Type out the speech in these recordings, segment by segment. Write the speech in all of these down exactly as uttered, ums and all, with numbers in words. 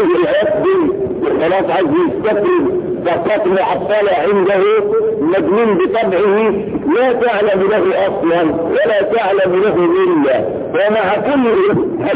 يجي يقدم وخلاص عايز يستفرد فقط محصلة عنده مجنون بطبعه لا تعلم له اصلا ولا تعلم له الا ومع كل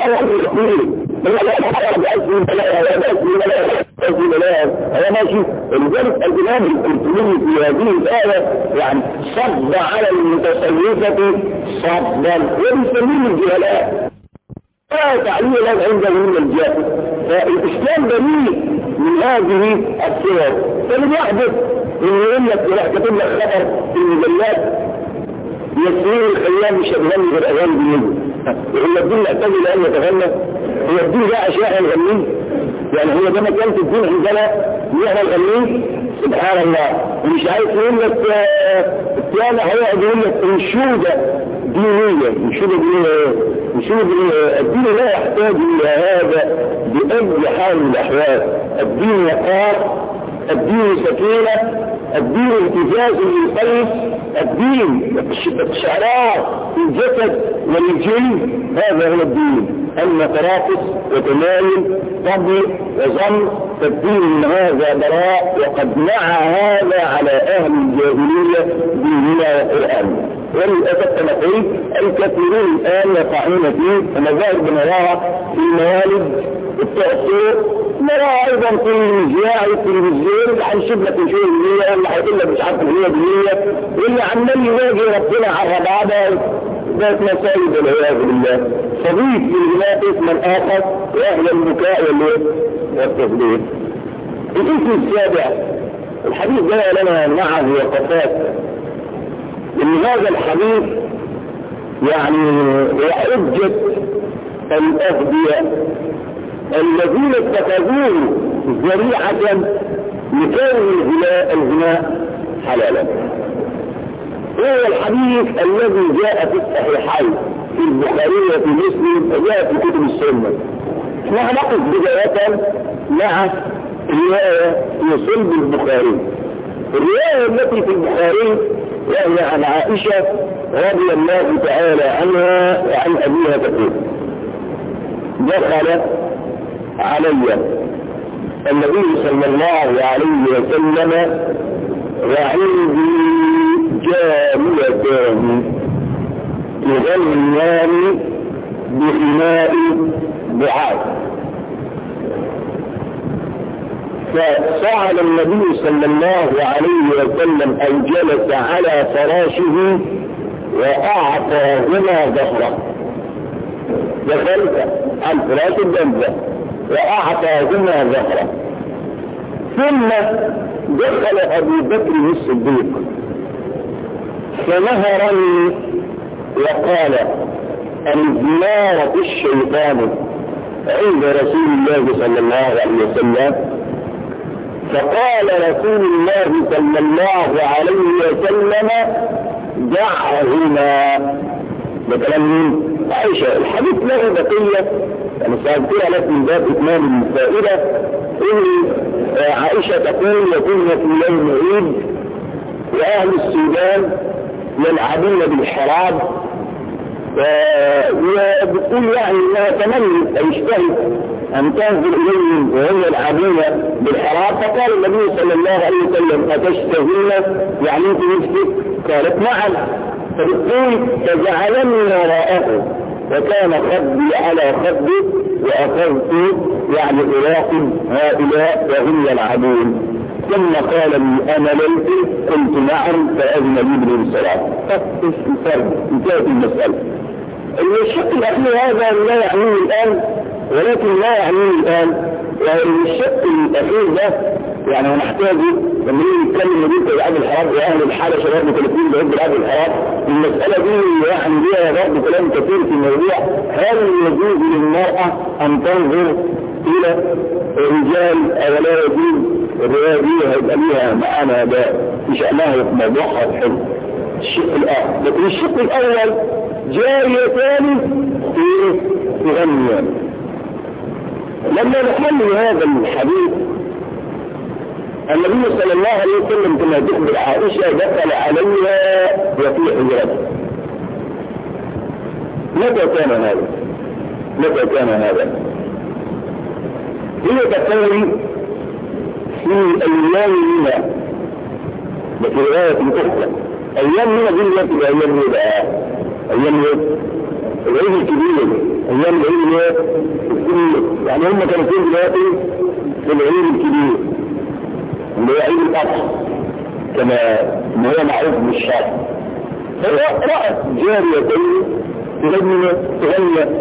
هذا ماشي. لذلك الامام القرطبي في هذه الايه يعني صد على المتصوفه صدا وبيسميه الجهلاء لا تعليل له عنده من الجهل. فالاسلام بريء من هذه الصور. فاللي يحدث انه يقول لك ولا كتب لك خبر في المجلات يسير الخيام مش هتغني غير اغاني جديده يقول لك الدين يحتاج الى ان يتغنى. هو الدين ده اشياء نغنيه يعني هو ده مكان في الدين عندنا نحن نغنيه سبحان الله. ومش عايز يقول لك الثاني هيقعد يقول لك انشوده دينيه انشوده دينيه انشوده دينيه. الدين لا يحتاج الى هذا باي حال من الاحوال. الدين وقار الدين سكينه الدين امتزاز للقلب الدين الشعراء الجسد والجن هذا هو الدين. أما تراقص وتمايل فضل وظن فالدين من هذا براء وقد نعى هذا على أهل الجاهلية ديننا وقرآن. وللأسف نقول الكثيرين الآن يقعون فيه ومظاهر بنراها في الموالد التأثير نراها أيضا في المذياع والتلفزيون هنشوف لك شيء دينية ولا هيقول لك مش عارف هي دينية واللي عمال يواجه ربنا على بعضها ذات مساجد والعياذ بالله. صديق للغناء اسما آخر وأهل البكاء والتفضيل. الاسم السابع الحديث ده لنا معه وقفات ان هذا الحديث يعني وحجة الأغبياء الذين اتخذوه ذريعة لكون الغناء حلالا. هو الحديث الذي جاء في الصحيحين في البخاري وفي مسلم وجاء في كتب السنة. احنا هنقف بداية مع رواية في صلب البخاري. الرواية التي في البخاري وهي عن عائشة رضي الله تعالى عنها وعن أبيها تقول دخل علي النبي صلى الله عليه وسلم وعندي جاريتان يغنيان بغناء بعاد. فصعد النبي صلى الله عليه وسلم أو جلس على فراشه وأعطاهما ظهره. دخلت عن فراش الجنة وأعطاهما ظهره. ثم دخل أبو بكر الصديق فنهرني وقال الزيارة الشيطان عند رسول الله صلى الله عليه وسلم. فقال رسول الله صلى الله عليه وسلم دعهما. بكلام عائشة الحديث له بقية يعني سأذكرها لك من باب إتمام الفائدة. إن عائشة تقول يكون في يوم عيد وأهل السودان يلعبون بالحراب وبتقول يعني انها تمنى او اشتهت ان تنزل اليهم وهم يلعبون بالحراب. فقال النبي صلى الله عليه وسلم اتشتهين يعني انت نفسك؟ قالت نعم. فبتقول فجعلني وراءه وكان خدي على خدي واخذت يعني اراقب هؤلاء وهم يلعبون. ثم قال لي انا ليت قلت نعم فاذن لي بالانصراف. انتهت المساله. الشق الاخير هذا لا يعنيه الان ولكن لا يعنيه الان. والشق الاخير ده يعني نحتاج لما نيجي نتكلم نقول العاب الحرام واهل الحاله شباب مكلفين بيحبوا العاب الحرام. المساله دي يعني ليها برضه كلام كثير في الموضوع. هل يجوز للمراه ان تنظر الى الرجال او لا يجوز؟ الروايه دي هيبقى ليها معانا ده في شأنها في موضوعها حلو. الشق الاخر لكن الشق الاول جاريتان في تغنيان. لما نحل هذا الحديث النبي صلى الله عليه وسلم كما تخبر عائشة دخل عليها وفي حجرته. متى كان هذا؟ متى كان هذا؟ هي تقوي في أيام منى لكن رواية أخرى. أيام منى دي التي أيام منى بقى أيام العيد الكبير، أيام العيد الكبير، يعني هم كانوا فين دلوقتي في العيد الكبير اللي هو عيد الأضحى كما ما هو معروف بالشرع. فرأت جاريتين تغني تغني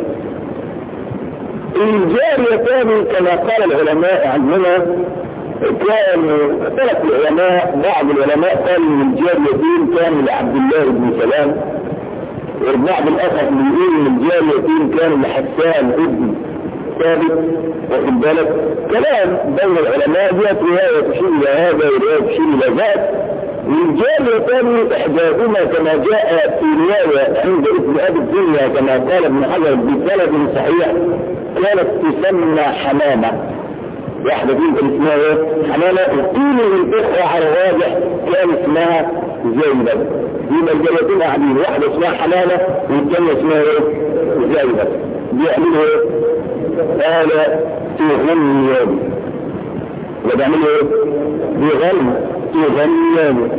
الجاريتان كما قال العلماء عنهما كان ثلاث العلماء، بعض العلماء قالوا ان الجاريتين كانوا لعبد الله بن سلام، والبعض الاخر بيقول ان الجاريتين كانوا لحسان ابن ثابت. واخد بالك كلام بين العلماء ديت روايه تشير الى هذا وروايه تشير الى ذاك. والجاريتان احداهما كما جاء في روايه عند ابن ابي الدنيا كما قال ابن حجر بسند صحيح كانت تسمى حمامه، واحدة فيهم كان اسمها ايه؟ حمامة. وقيل الاخوة على الراجح كان اسمها زينب. يبقى الجاريتين قاعدين، واحدة اسمها حمامة والثانية اسمها ايه؟ زينب. بيعملوا ايه؟ قال تغنيان. وبيعملوا ايه؟ بيغنوا تغنيان.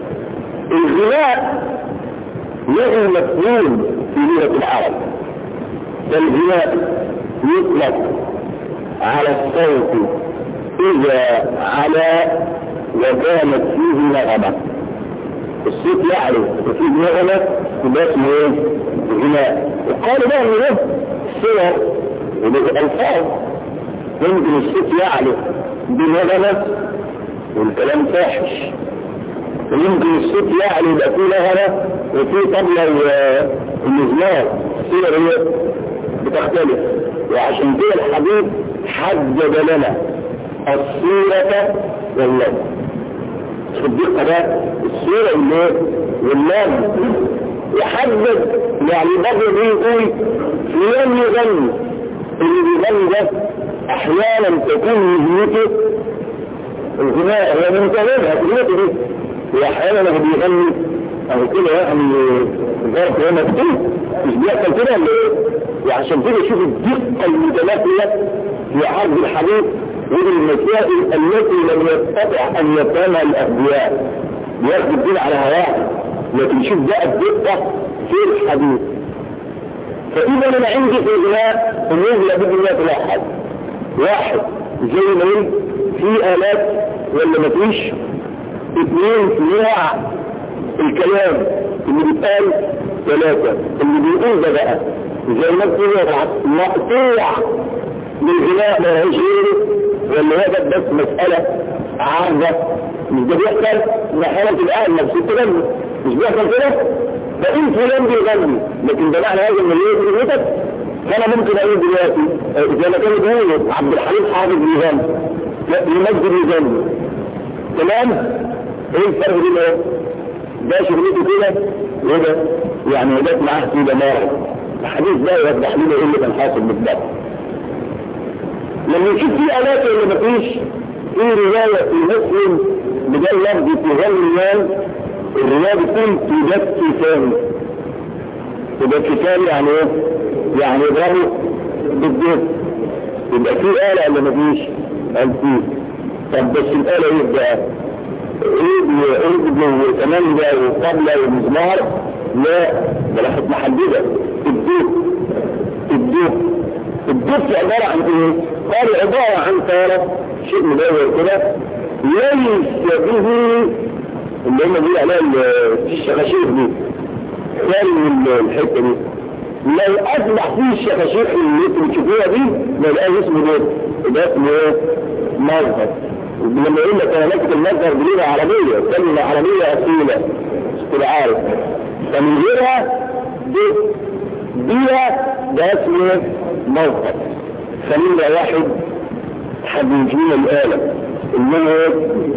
الغناء له مفهوم في لغة العرب. الغناء يطلق على الصوت إذا على وكانت فيه نغمة. الصوت يعلو وفيه نغمة يبقى اسمه ايه؟ غناء. وقالوا بقى ان ده صور وده الفاظ يمكن الصوت يعلو بنغمة والكلام فاحش، ويمكن الصوت يعلو يبقى فيه نغمة وفيه طبلة ومزمار. الصور هي بتختلف، وعشان كده الحديث حدد لنا الصورة واللفظ. الدقة ده الصورة واللفظ يحدد. يعني برضه بيقول فلان يغني، اللي بيغني ده احيانا تكون مهنته الغناء هي منتظرها كلمته دي، واحيانا لما بيغني او كده يعني ظرف هو مكتوب مش بيحصل كده ولا ايه؟ وعشان كده شوف الدقة المتماثلة في عرض الحديث والمسائل التي لم يستطع ان يفهمها الاغبياء بياخد الدين على هواه، لكن شوف بقى الدقة في الحديث. فاذا انا عندي في الغناء الناس لابد ان يتلاحظ واحد زي ما قلت في آلات ولا مفيش، اثنين نوع الكلام اللي بيتقال، ثلاثة اللي بيقول ده بقى زي ما تقول مقطوع للغناء ما هيش غيره، ولا هي بس مسألة عارضة. مش ده بيحصل من حالة الآن نفسه تغني، مش بيحصل كده؟ ده إن فلان بيغني، لكن ده معنى هذا من اللي يغنيتك. فأنا ممكن أقول دلوقتي زي ما كانوا بيقولوا عبد الحليم حافظ بيغني، لا يمجد يغني، تمام؟ ايه الفرق بين ايه؟ ده شغلته كده وده يعني جت معاه في دماغه. الحديث ده يوضح لنا ايه اللي كان حاصل بالضبط. لما نشوف في آلات ولا مفيش، في رواية في مسلم بدل لفظ تغنيان، الرواية بتقول تدكتان. تدكتان يعني ايه؟ يعني يضربوا بالدين. يبقى في آلة ولا مفيش؟ قال فيه. طب بس الآلة ايه بقى؟ ايه ايه وكمان ده وقبلة ومزمار؟ لا ده لحظة محددة. الدوك الدوك الدوك عبارة عن ايه؟ قال عبارة عن طارة شيء مدور كده ليس به اللي هم بيقول عليها الشخاشير دي، ثاني الحتة دي لو اصبح فيه الشخاشير اللي انتوا بتشوفوها دي ما يبقاش اسمه ده، ده اسمه ايه؟ مظهر. لما يقول لك انا ماسك المظهر بلغة عربية، كلمة عربية اصيلة تبقى عارف، فمن غيرها دي بيها ده اسمه مظهر. فمن واحد حد يجينا الآلة انما ايه؟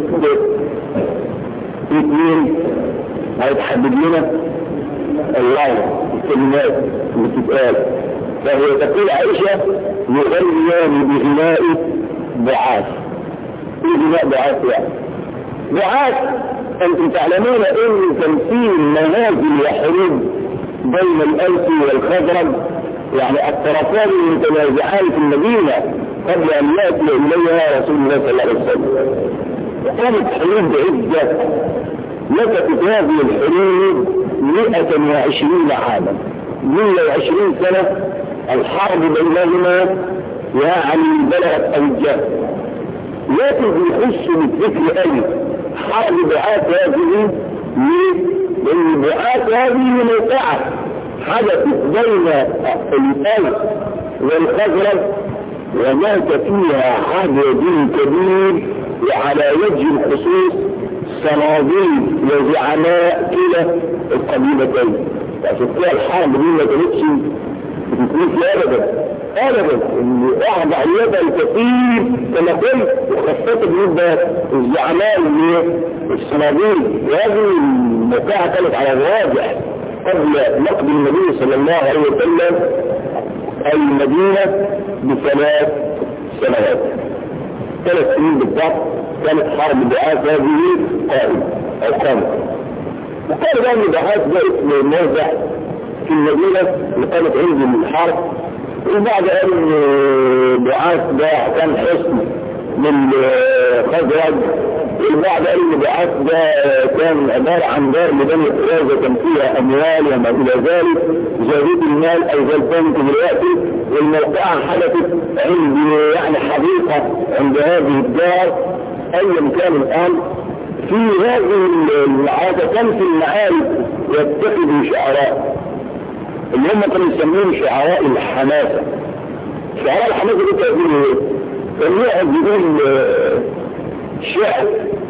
اثنين هيتحدد لنا الله الكلمات اللي بتتقال. فهي تقول عائشة يغنيان بغناء بعاث. ايه غناء بعاث يعني؟ بعاث انتم تعلمون ان تمثيل منازل وحروب بين الأوس والخزرج، يعني الطرفان المتنازعان في المدينة قبل أن يأتي إليها رسول الله صلى الله عليه وسلم. وكانت حروب عدة لكت هذه الحروب مئة وعشرين عاما، مئة وعشرين سنة الحرب بينهما يعني بلغت أوجه. لكن بيخش بالذكر أي حرب بعاث هذه ليه؟ لأن بعاث هذه موقعة حدثت بين الأوس والخزرج ومات فيها عدد كبير، وعلى وجه الخصوص صناديد وزعماء كلا القبيلتين. عشان كده الحرب دي ما كانتش بتكون ابدا ابدا، اللي اخذ عليها الكثير كما قلت، وخاصه بالنسبه الزعماء اللي الصناديد، وهذه الموقعه كانت على الراجح قبل نقد النبي صلى الله عليه وسلم المدينه بثلاث سنوات، ثلاث سنين بالضبط كانت حرب بعاث هذه قائمه او قامت. وقال بقى ان بعاث ده اسم موضع في المدينه اللي كانت عند الحرب، وبعد ان بعاث ده كان حصن من خزرج، وبعد ان بعاث ده كان عباره عن دار لبني قريظه كان فيها اموال وما الى ذلك، زادت المال او زادت دلوقتي، والموقعه حدثت عند يعني حديقه عند هذه الدار. ايا كان الان في هذه المعارك كان في المعارك يتخذوا شعراء اللي هم كانوا يسمون شعراء الحماسه. شعراء الحماسه دي كانوا ايه؟ كانوا يقول شعر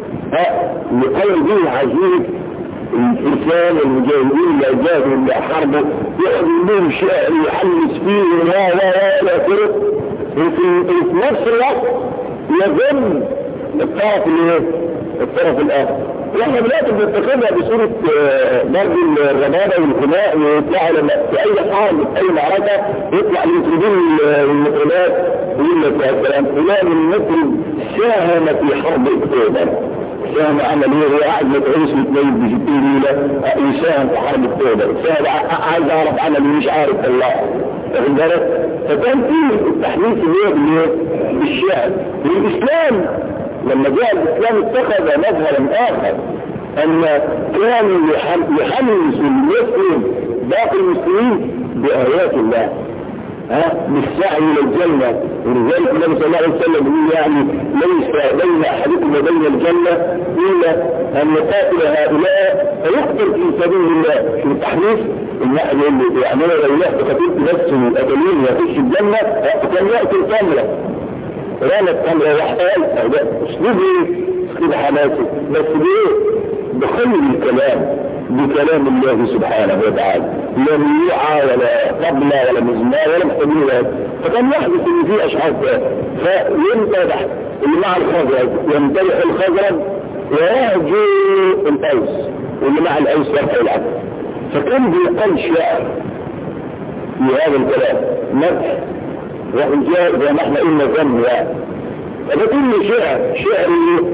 لقول به عزيز الانسان المجاهدين اللي اجاهدوا اللي حاربوا، يقول لهم شعر يحمس فيه لا لا لا كده، وفي نفس الوقت يظن الطرف الايه؟ الطرف الاخر. واحنا دلوقتي بنتخذها بصوره برضه الربابه والغناء، ويطلعوا لما في اي حرب في اي معركه يطلع المطربين المقولات ويقول لك يا سلام فلان المطرب ساهم في حرب اكتوبر، ساهم عمل ايه؟ هو قاعد متعوس متميز بستين ليله يساهم في حرب اكتوبر، ساهم عايز اعرف عمل مش عارف الله، واخد بالك؟ فكان في التحديث اللي هو بالشعر. والاسلام لما جاء الاسلام اتخذ مظهرا اخر، ان كان يحمس المسلم باقي المسلمين بايات الله، ها بالسعي الى الجنه. ولذلك النبي صلى الله عليه وسلم يقول يعني ليس بين احدكم وبين الجنه الا ان يقاتل هؤلاء فيقتل في سبيل الله. في التحديث الواحد يقول له يعني انا لو رحت قتلت نفسي وقتلوني واخش الجنه كان يقتل كامله، رانت كامله واحتال. اسلوب ايه؟ اسلوب حماسي، بس بايه؟ بخير الكلام، بكلام الله سبحانه وتعالى، لا ميوعة ولا طبلة ولا مزمار ولا مستمير. فكان يحدث ان في اشعار فيمتدح اللي مع الخزرج يمتدح الخزرج ويهجو الاوس، واللي مع الاوس يرفع العدل. فكان بيقال شعر في هذا الكلام مدح وإنجاز زي ما احنا قلنا ذنب يعني. فده كله شعر، شعر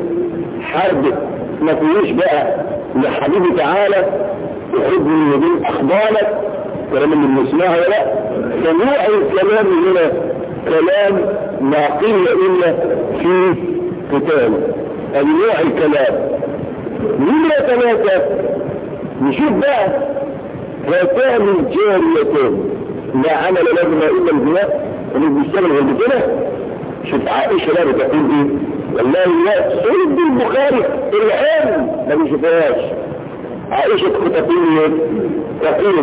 حرب ما فيهوش بقى لحبيبي تعالى يحب من يدين اخبارك كلام اللي بنسمعه ولا فنوع الكلام هنا كلام ما قيل الا في قتال. نوع الكلام من ثلاثة نشوف بقى هاتان الجاريتين لا عمل لهما الا البناء اللي بيشتغل غير كده. شوف عائشة لا بتقول ايه؟ والله لا سيد البخاري الان ما بيشوفهاش. عائشة تقول ايه؟ تقول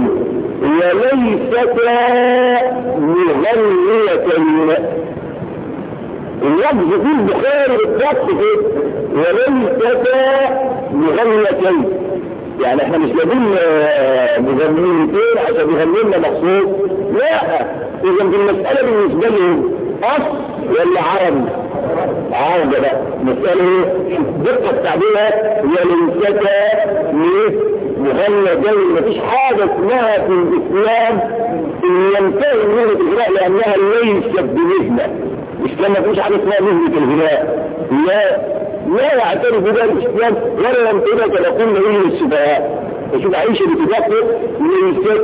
وليستا مغنيتين. اللفظ في البخاري بالضبط كده وليستا مغنيتين، يعني احنا مش جايبين مغنيتين عشان يغنوا لنا مخصوص، لا. اذا المسألة بالنسبة لهم اصل ولا عربي؟ عربي بقى. مسألة ايه؟ دقة تعبيرها وليستا مغنيتين. مفيش حاجة اسمها في الاسلام ان ينتهي مهنة الغناء لانها ليست بمهنة. الاسلام مفيش حاجة اسمها مهنة الغناء، لا لا يعترف بها الاسلام ولا ينتهي كما قلنا به السفهاء. فشوف عائشة بتذكر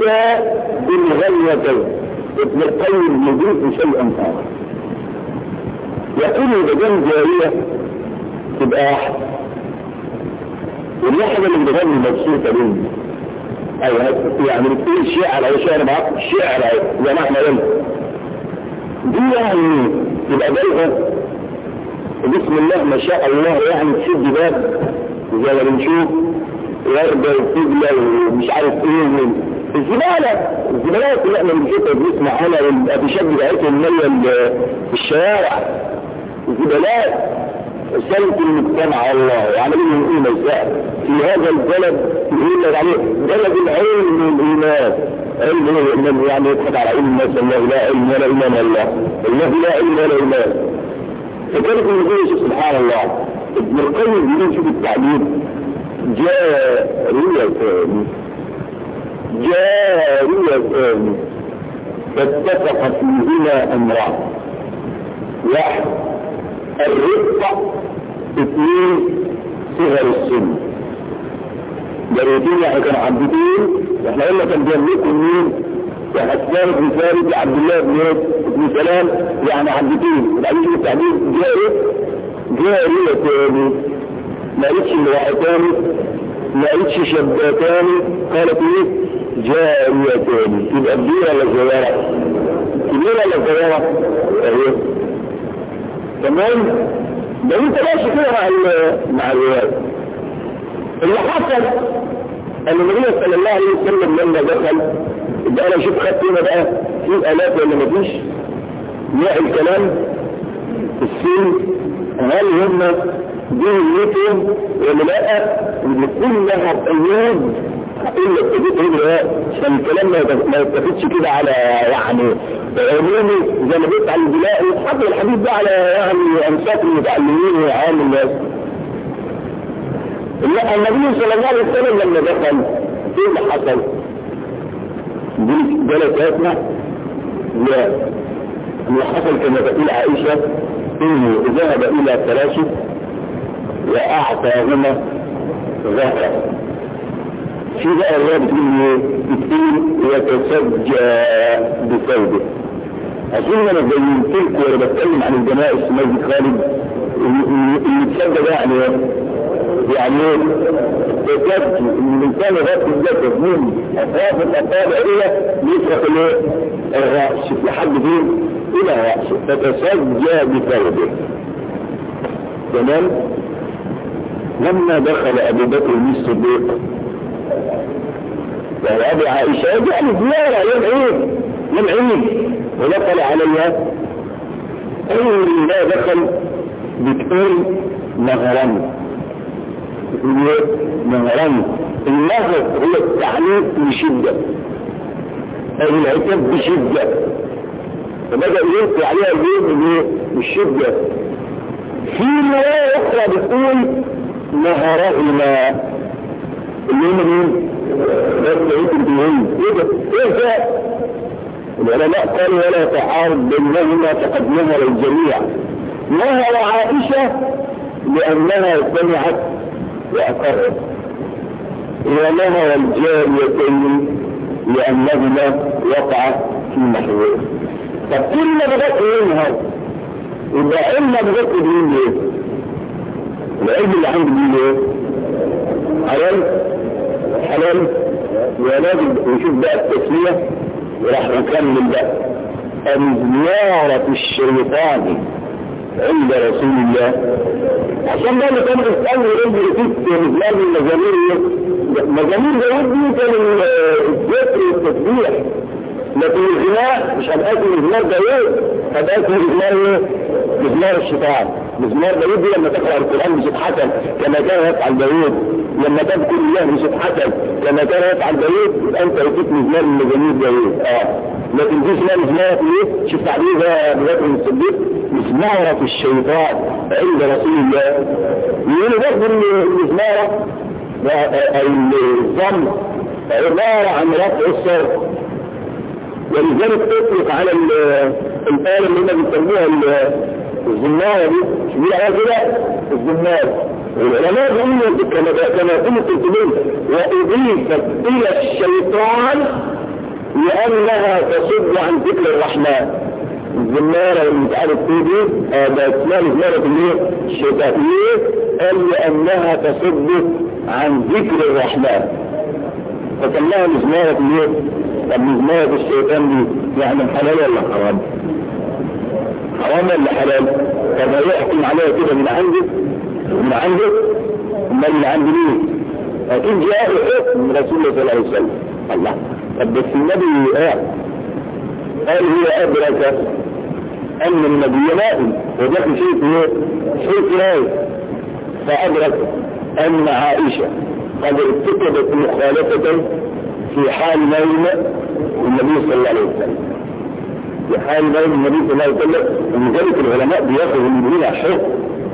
ليستا بالمغنيتين. ابن القيم يضيف شيئا اخر يقول إذا كان جارية تبقى واحد، والواحدة اللي بتغني مبسوطة مني أيوة يعني بتقول شعر أو شعر معاك شعر أو زي ما احنا قلنا دي يعني تبقى بلغة بسم الله ما شاء الله يعني تسد باب زي ما بنشوف وردة وفجلة ومش عارف ايه الزبالة الزبالات اللي احنا بنشوفها بنسمع عنها والأبشاد بتاعتهم مية في الشوارع الزبالات سلك المجتمع الله وعمل لهم ايه مساء في هذا البلد يقول لك عليه بلد العلم والإيمان علم والإيمان يعني يضحك على علم الناس الله لا علم ولا إيمان الله الله لا علم ولا إيمان فكانت النبي سبحان الله ابن القيم بيقول شوف التعليم جاريتان جاريتان فاتفق فيهما امران واحد الرفق اثنين صغر السن جاريتين يعني كانوا عبدتين احنا قلنا كان بيملكوا مين وحسان بن ثابت عبد الله بن سلام يعني عبدتين وبعدين شوف التعليم جاري جاريتان ما قلتش امرأتان ما قلتش شابتان قالت ايه جاريتان يبقى كبيرة ولا صغيرة كبيرة ولا صغيرة اهي تمام ده انت ماشي كده مع مع الرواية اللي حصل ان النبي صلى الله عليه وسلم لما دخل يبقى انا شوف خدت هنا بقى في الات ولا مفيش نوع الكلام السن هل هم دينيتهم ولا لا بتكون لها قيود الا ابتديت هنا عشان الكلام ما يتفتش كده على يعني عمومي زي ما قلت على البلاء وحط الحديث ده على يعني انساق المتعلمين وعام الناس. لا النبي صلى الله عليه وسلم لما دخل ايه اللي حصل؟ دي جلساتنا لا اللي حصل كما تقول عائشة انه ذهب الى فراشة واعطاهما ظهرا في بقى الرابط اللي بتقول يتسجى بثوبه اظن انا بينت لكم وانا بتكلم عن الجنائز في مسجد خالد اللي يتسجى ده يعني يعني تسجى ان الانسان يغطي الجسد من اطراف الاصابع الى يفرق الراس لحد فين الى راسه فتسجى بثوبه تمام. لما دخل ابو بكر الصديق وابو عائشة يعني زيارة يوم عيد يوم عيد ودخل عليها اول ما دخل بتقول نهران نهران النهر هو التعنيف بشدة او العتاب بشدة فبدأ يلقي عليها اليوم بالشدة. في رواية اخرى بتقول نهرهما اللي هم مين؟ بس يمكن بيهم ايه ده؟ ايه ده؟ العلماء قالوا ولا تعارض بينهما فقد نهر الجميع. نهر عائشة لأنها سمعت وأقرت ونهر الجاريتين لأنهما وقع في محور. طب كل ما بذكر ينهر يبقى علم بذكر دين ايه؟ العلم اللي عندي دين ايه؟ حلال حلال ولازم نشوف بقى التسمية وراح نكمل بقى المزمارة الشيطاني عند رسول الله عشان ده اللي كان بيسألني يقول لي في مزمار من مزامير مزامير داود دي كان الذكر والتسبيح لكن الغناء مش هبقى اسم مزمار داود هبقى اسم مزمار ايه؟ مزمار الشيطان. مزمار داود دي لما تقرأ القرآن بصوت حسن كما كان يفعل داود لما تذكر الله بصوت حسن كما كان يفعل داود يبقى انت اتيت مزمار من مزامير داود اه لكن دي اسمها مزمار ايه؟ شوف تعبيرها ابو بكر الصديق مزمارة الشيطان عند رسول الله. يقولوا برضه المزمارة الضم عبارة عن رفع الصوت ولذلك تطلق على الآلة اللي هم بيسموها الزمارة دي شو على كده الزمارة. والعلماء بيقولوا كما قلت التمين وأضيفت إلى الشيطان لأنها تصد عن ذكر الرحمن الزمارة اللي مش عارف ايه دي ده اسمها زمارة الايه؟ الشيطان. ليه؟ قال لأنها تصد عن ذكر الرحمن فسماها مزمارة الايه؟ طب مزمارة الشيطان دي يعني حلال ولا حرام؟ حرام ولا حلال؟ طب يحكم عليها كده من عندك من عندك امال من عند مين؟ اكيد جاء حكم من رسول الله صلى الله عليه وسلم. الله طب بس النبي قال قال هو ادرك ان النبي نائم ودخل شيء ايه؟ شيء نائم فادرك ان عائشه قد ارتكبت مخالفه في حال نوم النبي صلى الله عليه وسلم. في حال نوم النبي صلى الله عليه وسلم ولذلك العلماء بياخذوا من هنا حكم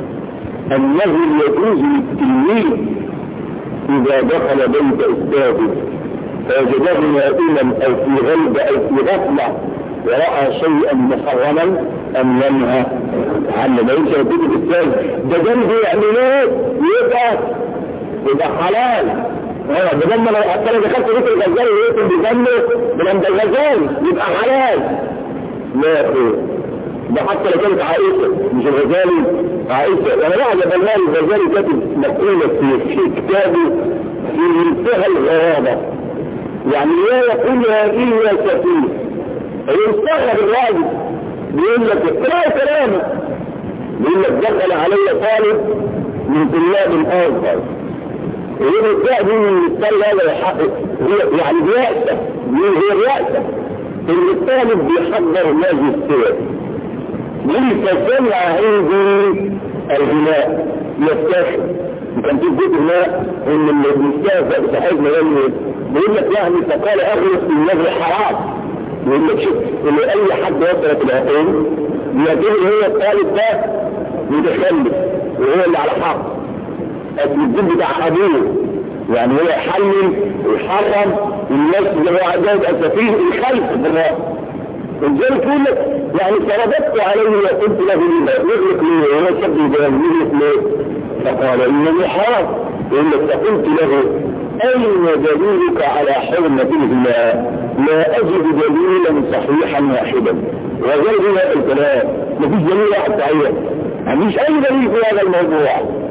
انه يجوز للتلميذ اذا دخل بيت استاذه فوجده نائما او في غلبه او في غفله ورأى شيئا محرما ان ينهى عنه. ما يمشي بيت الاستاذ ده جنبه يعملوه يبقى يبقى حلال. اه ده لما لو حتى لو دخلت بيت الغزال ويقتل بجنبه من عند الغزال يبقى حلال. لا يا اخويا ده حتى لو كانت عائشه مش الغزالي عائشه. انا بعد بالمال الغزالي كاتب مقوله في في كتابه في منتهى الغرابه يعني لا يقولها الا سفيه. يستغرب الراجل بيقول لك اقرأ كلامه بيقول لك دخل علي طالب من طلاب الازهر ويقول لك دي الطالب هذا يحقق هي يعني بيأسف هي بيأسف ان الطالب بيحضر ماجستير يقول فسمع عندي الغناء يفتخر كان في بيت هناك ان المستهزئ صاحبنا بيقول لك يعني فقال اغلق النظر حرام. يقول لك شوف ان اي حد وصلت العقول بيعتبر هو الطالب ده متخلف وهو اللي على حق الدين بتاع ابوه يعني هو يحلل ويحرم والناس اللي هو عايزاه يبقى سفيه الخلف بالراس. ولذلك يقول لك يعني فرددت عليه وقلت له يغلق ليه وهو شاب يغلق ليه فقال انني حرام. يقول لك فقلت له اين دليلك على حرمة الغناء؟ لا اجد دليلا صحيحا واحدا وغير هذا الكلام مفيش دليل واحد صحيح مفيش اي دليل في هذا الموضوع.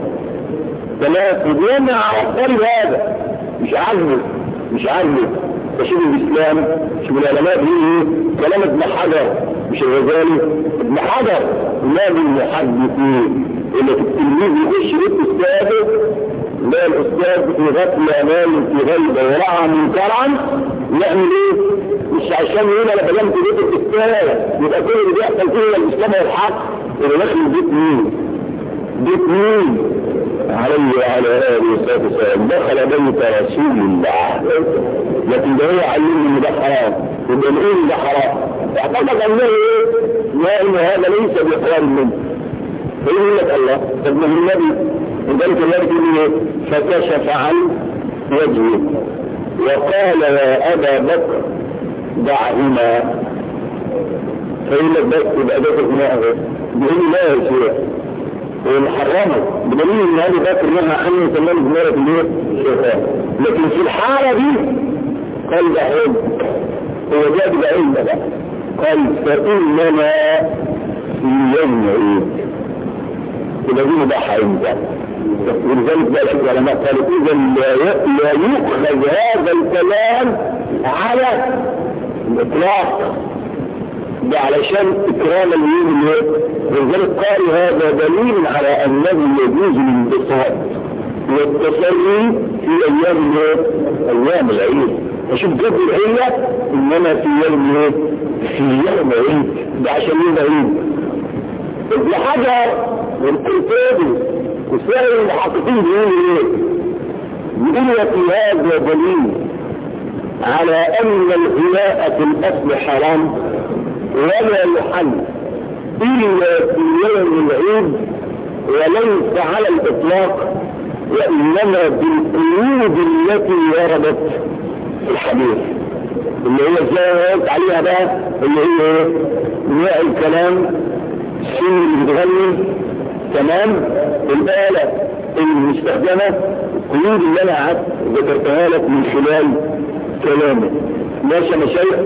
ثلاث ودينا عقل هذا مش عاجبه مش عاجبه تشير الاسلام شوف العلماء دي كلام ابن حجر مش الغزالي ابن حجر لا بالمحدثين اللي التلميذ يخش بيت استاذه لا الاستاذ في غفله مال في غيبه ورعى منكرا يعمل ايه؟ مش عشان يقول انا بلمت بيت الاستاذ يبقى كل اللي بيحصل فيه الاسلام والحق اللي داخل بيت مين؟ بيت مين؟ عليه وعلى اله وصحبه وسلم دخل بيت رسول الله لكن ده هو علمني ان ده حرام يبقى نقول ده حرام اعتقد انه ايه؟ لا ان هذا ليس باقرار منه. فيقول لك الله طب ما النبي وذلك النبي يقول ايه؟ فكشف عن وجهه وقال يا ابا بكر دعهما. فيقول لك بس يبقى ده الغناء بيقول لا يا شيخ والحرامه بدليل ان هذه بكر منها ان يسمى زمارة الايه؟ الشيطان. لكن في الحالة دي قال ده حب هو جاب بعلم بقى قال فإننا في يوم عيد الذين ضحى امتى ولذلك بقى شوف علماء قالوا اذا لا يؤخذ هذا الكلام على الاطلاق ده علشان اكرام اليوم اللي ولذلك قالوا هذا دليل على انه يجوز الانبساط والتصري في ايام ايام العيد. فشوف جد العيد انما في يوم ايه؟ في يوم عيد ده عشان يوم عيد. ابن حجر والقرطبي وسائر المحققين بيقولوا ايه؟ بيقولوا في هذا دليل على ان الغناء في الاصل حرام ولا يحل الا في يوم العيد وليس على الاطلاق وانما بالقيود التي وردت في الحديث اللي هي زادت عليها بقى اللي هي نوع الكلام السن اللي بتغني تمام الآلة المستخدمة القيود اللي انا قعدت ذكرتها لك من خلال كلامي. ماشي يا مشايخ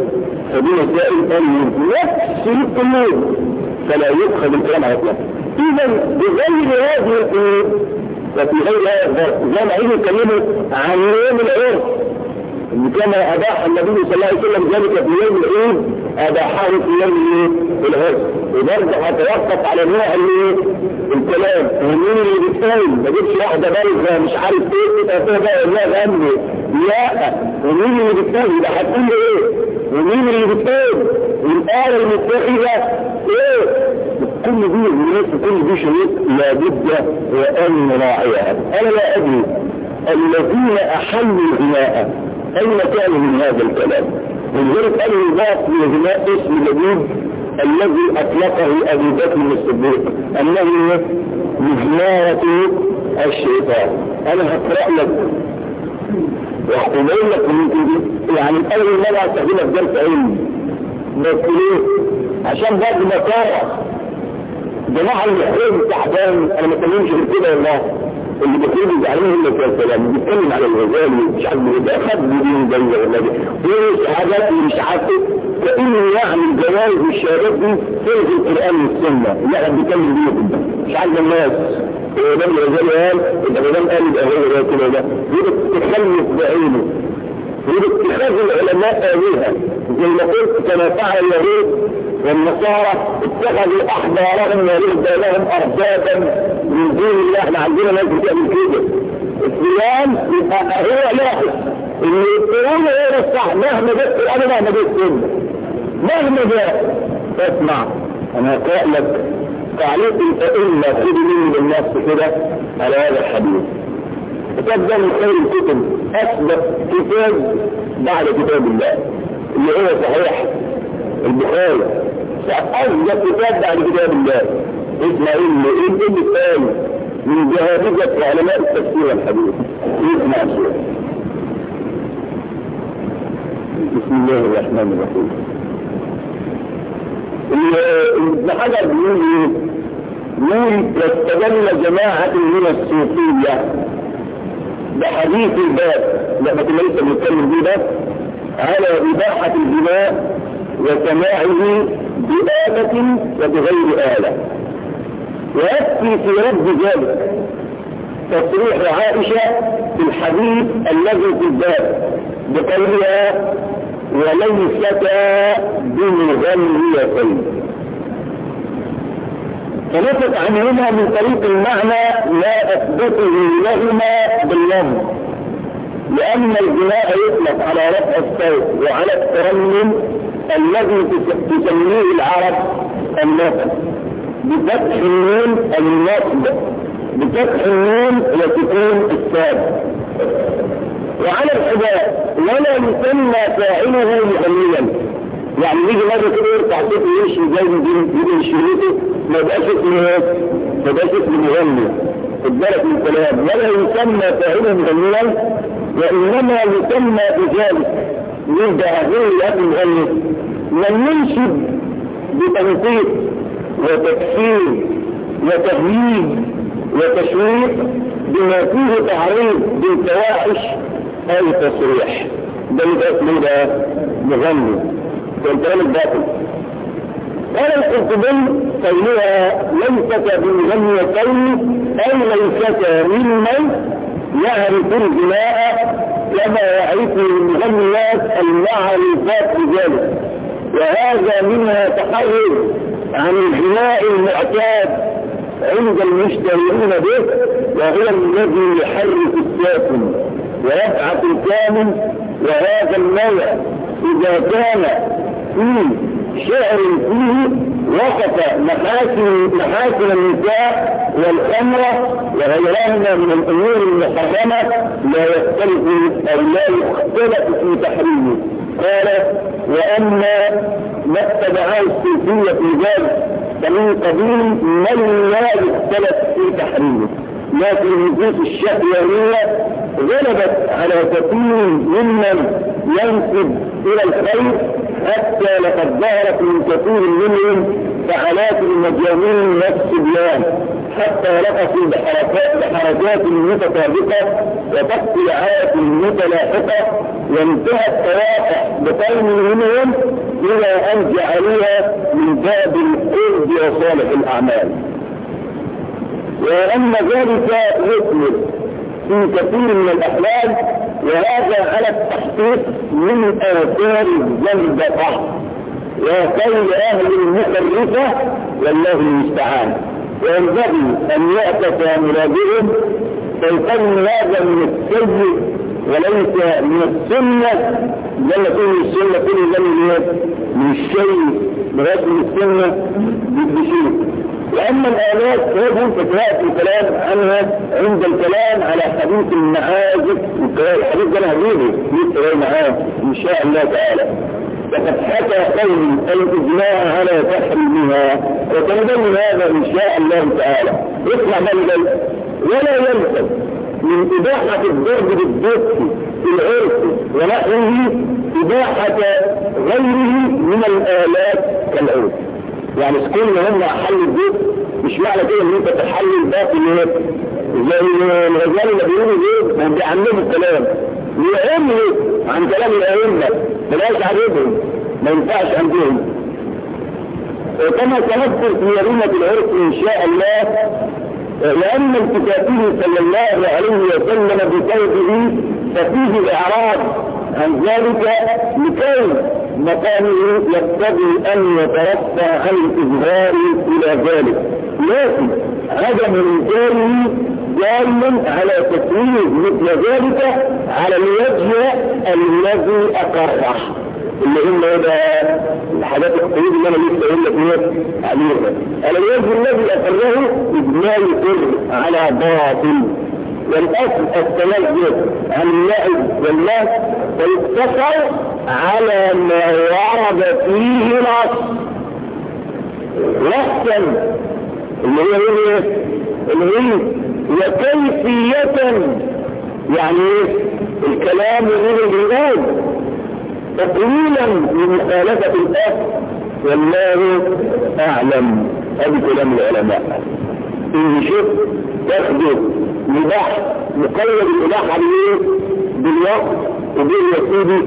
فدي مسائل نفس القيود فلا يؤخذ الكلام على اطلاق. اذا بغير هذه القيود وفي غير هذا زي ما عايزين يتكلموا عن يوم العرس كما اباح النبي صلى الله عليه وسلم ذلك في يوم العيد اباحه في يوم العرس. وبرضه هتوقف على نوع الكلام ومين اللي بتقول ما جبتش واحده بالغه مش عارف ايه كده بقى ولا غني لا ومين اللي بتقول يبقى هتقول ايه ومين اللي بتقول والآلة المتخذة ايه كل دي الناس كل دي شريط لابد وان نراعيها. انا لا ادري الذين احلوا الغناء اين كانوا من هذا الكلام ولذلك قالوا يضاف للغناء اسم جديد الذي اطلقه ابو بكر الصديق انه مزمارة الشيطان. انا هقرأ لك وأقول لك يعني اول مرة استخدمها في درس علمي بس ليه؟ عشان بعد ما كاره جماعة المحرم التعبان انا ما اتكلمش غير كده والله اللي بيقولوا يزعلوه الا في الكلام بيتكلم على الغزالي مش عارف ده خد بدين ده ولا ده ايه حاجات مش عارفه كانه يعني الجوائز والشهادات دي في القران والسنه اللي احنا بنتكلم بيهم مش عارف الناس ده الغزالي قال ده ما دام قال يبقى هو ده كده ده يبقى تخلف بعينه يبقى اتخاذ العلماء آلهة زي ما قلت كما فعل اليهود والنصارى اتخذوا احبارهم ورهبانهم اربابا من دون الله. احنا عندنا ناس بتعمل كده الاسلام يبقى هو لاحظ ان يقولون ايه الصح مهما جت القران مهما جت السنه مهما جاء اسمع انا هقرا لك تعليق الائمه خذ مني بالنص كده على هذا الحديث. كتاب ده من خير الكتب اثبت كتاب بعد كتاب الله اللي هو صحيح البخاري أفضل كتاب بعد كتاب الله اسمع ايه اللي الثاني من جهابزة علماء التفسير والحديث اسمع شيء. بسم الله الرحمن الرحيم. ابن حجر بيقول يقول واستدل جماعة من الصوفية بحديث الباب لما كنا لسه بنتكلم بيه ده على إباحة الجماع وسماعه بآلة وبغير آلة. ويكفي في رد ذلك تصريح عائشة في الحديث الذي في الباب بقولها وليستا بمغنيتين فنفت عنهما من طريق المعنى لا أثبته لهما باللفظ لأن الغناء يطلق على رفع الصوت وعلى الترنم الذي تسميه العرب النصب بفتح النون النصب بفتح النون وسكون الساد وعلى الحذاء ولا يسمى فاعله مغنيا. يعني يجي مرة كده يرفع صوته ويمشي زي يجي شريطه ما يبقاش اسمه ما يبقاش اسمه مغني خد بالك من الكلام ولا يسمى فاعله مغنيا وإنما يسمى بذلك يبقى هذه الأب مغني من ينشد بتنقيط وتكفير وتهييج وتشويق بما فيه تعريض بالفواحش أو تصريح ده يبقى اسمه ده مغني والكلام الباطل. قال القرطبي قولها ليست بمغنيتين أي ليست ممن يعرف الغناء كما يعرف المغنيات المعروفات بذلك وهذا منها تحرر عن الغناء المعتاد عند المشتهرين به وهو الذي يحرك الساكن ويبعث الكامل. وهذا النوع إذا كان فيه شعر فيه وصف محاسن محاسن النساء والخمرة وغيرهما من الأمور المحرمة لا يختلف أو لا يختلف في تحريمه. قال وأما ما اتبعه الصوفية في ذلك فمن قبيل من لا يختلف في تحريمه لكن النفوس الشهوانية غلبت على كثير ممن ينسب إلى الخير حتى لقد ظهرت من كثير منهم فعلات المجانين والسبيان حتى لقصوا بحركات متطابقة وتقطيعات متلاحقة وانتهى التواقع بقوم منهم إلى أن جعلوها من باب القرب وصالح الأعمال. وأن ذلك يثمر في كثير من الأحوال، وهذا على التحقيق من آثار الزندقة وقول أهل المخرفة والله المستعان. وينبغي أن يعتقى مرادهم فيكون هذا من السيء وليس من السنة. لما تقول السنة كل ذلك من الشيء لغاية من السنة بشيء. وأما الآلات فهو فتاة الكلام عنها عند الكلام على حديث المعازف، والحديث ده أنا هجيبه لسه معاه إن شاء الله تعالى. وقد حكى قوم الإجماع على تحريمها، وتنبني هذا إن شاء الله تعالى. اسمع بلد ولا يلزم من إباحة الضرب بالدف في العرف ونحوه إباحة غيره من الآلات كالعود. يعني كل هم حل الدف مش معنى كده ان انت تحل الباقي زي الغزالي اللي بيقولوا ايه هم بيعلموا الكلام بيعملوا عن كلام الائمه بلاش عددهم ما ينفعش عندهم. وكما سنذكر في يريمه العرف ان شاء الله، لأن التفاته صلى الله عليه وسلم بقوله ففيه الإعراض عن ذلك لكي مقامه يقتضي أن يترفع عن الإظهار إلى ذلك، لكن عدم إنكاره دال على تسويق مثل ذلك على الوجه الذي أقره، اللي هم هذا الحاجات القيود اللي انا لسه اقول لك ايه عليها. على الوجه الذي اقره ما يقر على باطل، والاصل التنزه عن اللعب واللهو ويقتصر على ما ورد فيه نص. واحسن اللي هي ايه اللي هي وكيفية يعني الكلام من الجهاد تقليلا لمخالفة الأصل والله أعلم. هذا كلام العلماء. إن شفت تاخده مباح مقيد الإباحة عليه بالوقت وبالوسيلة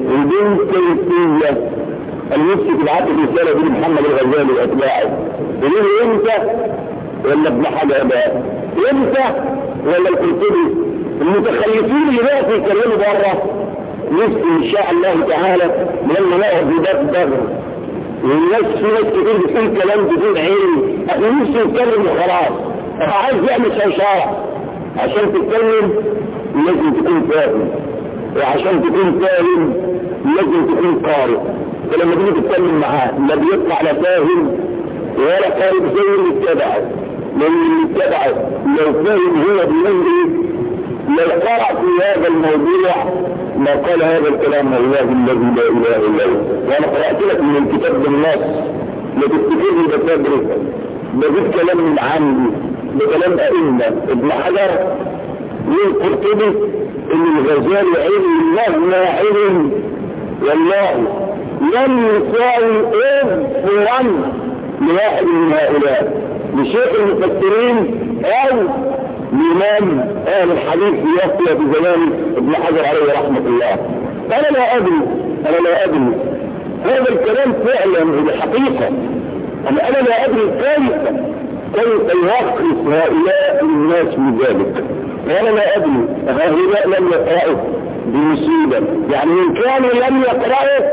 وبالكيفية. المسك العقل الرسالة دي محمد الغزالي وأتباعه يقول إمتى ولا ابن حاجة بقى إمتى ولا القرطبي المتخلفين اللي بقى يتكلموا بره نفسي ان شاء الله تعالى لما نقعد بباب دغر والناس في ناس كتير بتقول كلام بدون علم، احنا نفسي نتكلم وخلاص. انا عايز يعمل شوشره عشان تتكلم لازم تكون فاهم، وعشان تكون فاهم لازم تكون قارئ. فلما تيجي تتكلم معاه لا بيطلع لا فاهم ولا قارئ زي اللي اتبعه، لان اللي اتبعه لو فاهم هو بيقول ايه لو قرأ في هذا الموضوع ما قال هذا الكلام الله الذي لا اله الا هو. وانا قرأت لك من الكتاب بالنص لا تفتكرني بتدرس بجيب كلام من عندي بكلام ائمه ابن حجر والقرطبي ان الغزالي علم مهما علم والله لم يساوي اف لواحد من هؤلاء لشيخ المفسرين او الإمام أهل الحديث يفتي في زمان ابن حجر عليه رحمة الله. أنا لا أدري أنا لا أدري هذا الكلام فعلا بالحقيقة. أنا أنا لا أدري كيف كيف يخص هؤلاء الناس من ذلك، وأنا لا أدري هؤلاء لم يقرأوا بمصيبة. يعني إن كانوا لم يقرأوا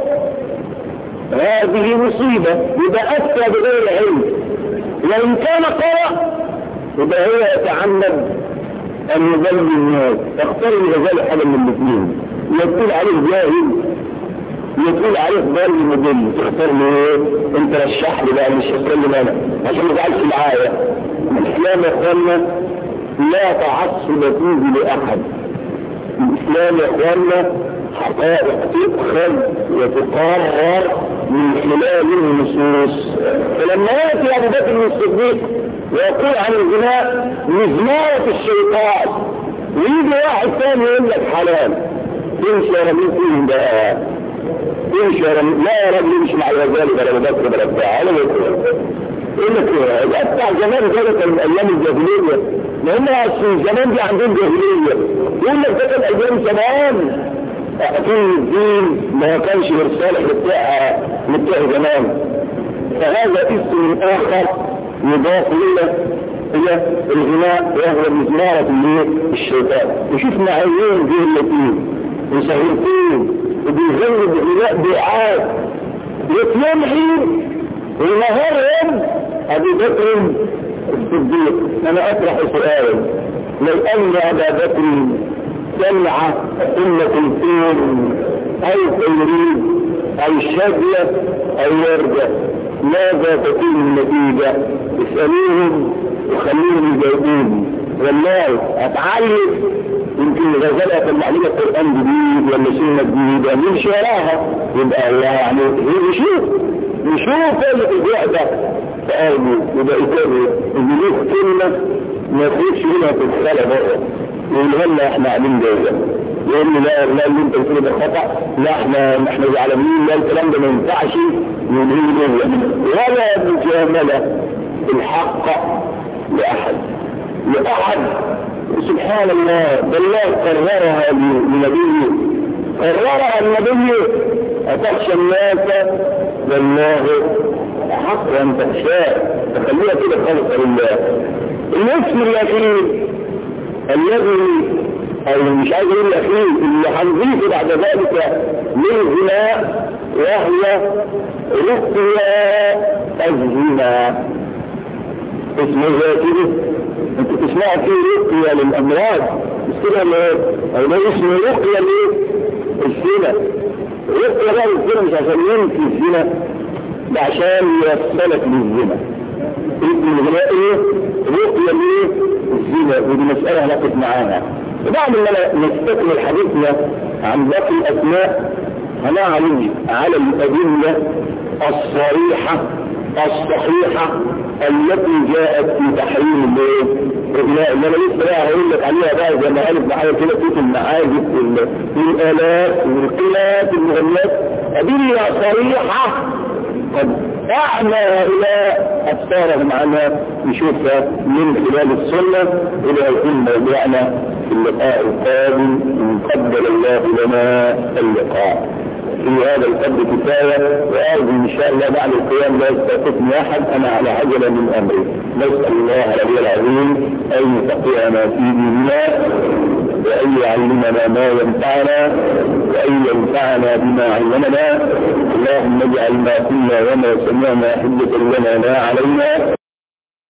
هذه مصيبة يبقى أفتى بغير علم، وإن كان قرأ يبقى هو يتعمد ان يضل الناس. اختار الغزالي حاجه من الاثنين، يقول عليه جاهل يقول عليه ضال مضل. تختار له ايه؟ انت رشح لي بقى مش هتكلم انا عشان ما تزعلش معايا. الاسلام يا اخوانا لا تعصب فيه لاحد. الاسلام يا اخوانا حقائق تؤخذ وتقرر من خلال النصوص. فلما ياتي ابو بكر الصديق ويقول عن الزنا مزمارة الشيطان ويجي واحد ثاني يقول لك حلال تمشي يا رجل فيهم بقى تمشي يا رجل. لا يا رجل يمشي مع الغزالي بلا ابو بكر بلا بتاع انا يقول لك ايه بتاع زمان ذلك من ايام الجاهليه لان الزمان دي عندهم جاهليه. يقول لك ده كان ايام زمان أكيد الدين ما كانش مرسالح بتاع بتاع زمان. فهذا اسم آخر يضاف إلى هي الغناء وهو مزمارة الشيطان. وشوف معين دي التين وسهرتين وبيغنوا بغناء دعاء يتيام حين ونهارهم أبي بكر الصديق. أنا أطرح سؤال، لو أن أبا بكر سمع أم كلثوم أو تيريد أو شجلة أو وردة ماذا تكون النتيجة؟ اسألوهم وخليهم يجاوبوني. والله أتعلم يمكن غزالة تطلع لنا القرآن جديد ولا سنة جديدة نمشي وراها، يبقى الله يعني نشوف نشوف اللي في الوقت فقالوا يبقى يقرر اللي له كلمة ما تخش هنا في الصلاة بقى يقول لنا احنا قاعدين جوه، يقول لي لا لا اللي انت بتقوله ده خطأ، لا احنا احنا زعلانين، لا الكلام ده ما ينفعش، يقول لي ولا مجاملة الحق لأحد لأحد. سبحان الله، بالله قررها لنبيه، قررها النبي أتخشى الناس والله حق أن تخشاه، تخليها كده خلق لله. الاسم الأخير الذي أو مش عايز اقول الأخير اللي هنضيفه بعد ذلك للغناء وهي رقية الزنا. اسمه زي كده انت تسمعوا فيه رقية للأمراض مش كده ولا ايه؟ او ده اسمه رقية ليه؟ الزنا. رقية بقى الزنا مش عشان ينفي الزنا، ده عشان يوصلك للزنا. اسم الغناء ايه؟ رقية ليه؟ الزنا. ودي مسألة هنقف معاها. وبعد ما نستكمل حديثنا عن باقي الأسماء هنعلم على الأدلة الصريحة الصحيحة التي جاءت في تحريم الغناء. اللي انا لسه بقى هقول لك عليها بقى زي ما قالت معايا كده في المعازف والآلات والقلات المغنيات، أدلة صريحة قد أعمى هؤلاء أبصارهم عنها نشوفها من خلال السنة. إلى يكون موضوعنا في اللقاء القادم إن قدر الله لنا اللقاء. في هذا القدر كفاية، وأرجو إن شاء الله بعد القيام لا يستطيعني أحد، أنا على عجلة من أمري. نسأل الله العلي العظيم أن يفقهنا في ديننا وأن يعلمنا ما ينفعنا وأن ينفعنا بما علمنا. اللهم اجعل ما كنا وما سمعنا حجة لنا لا علينا.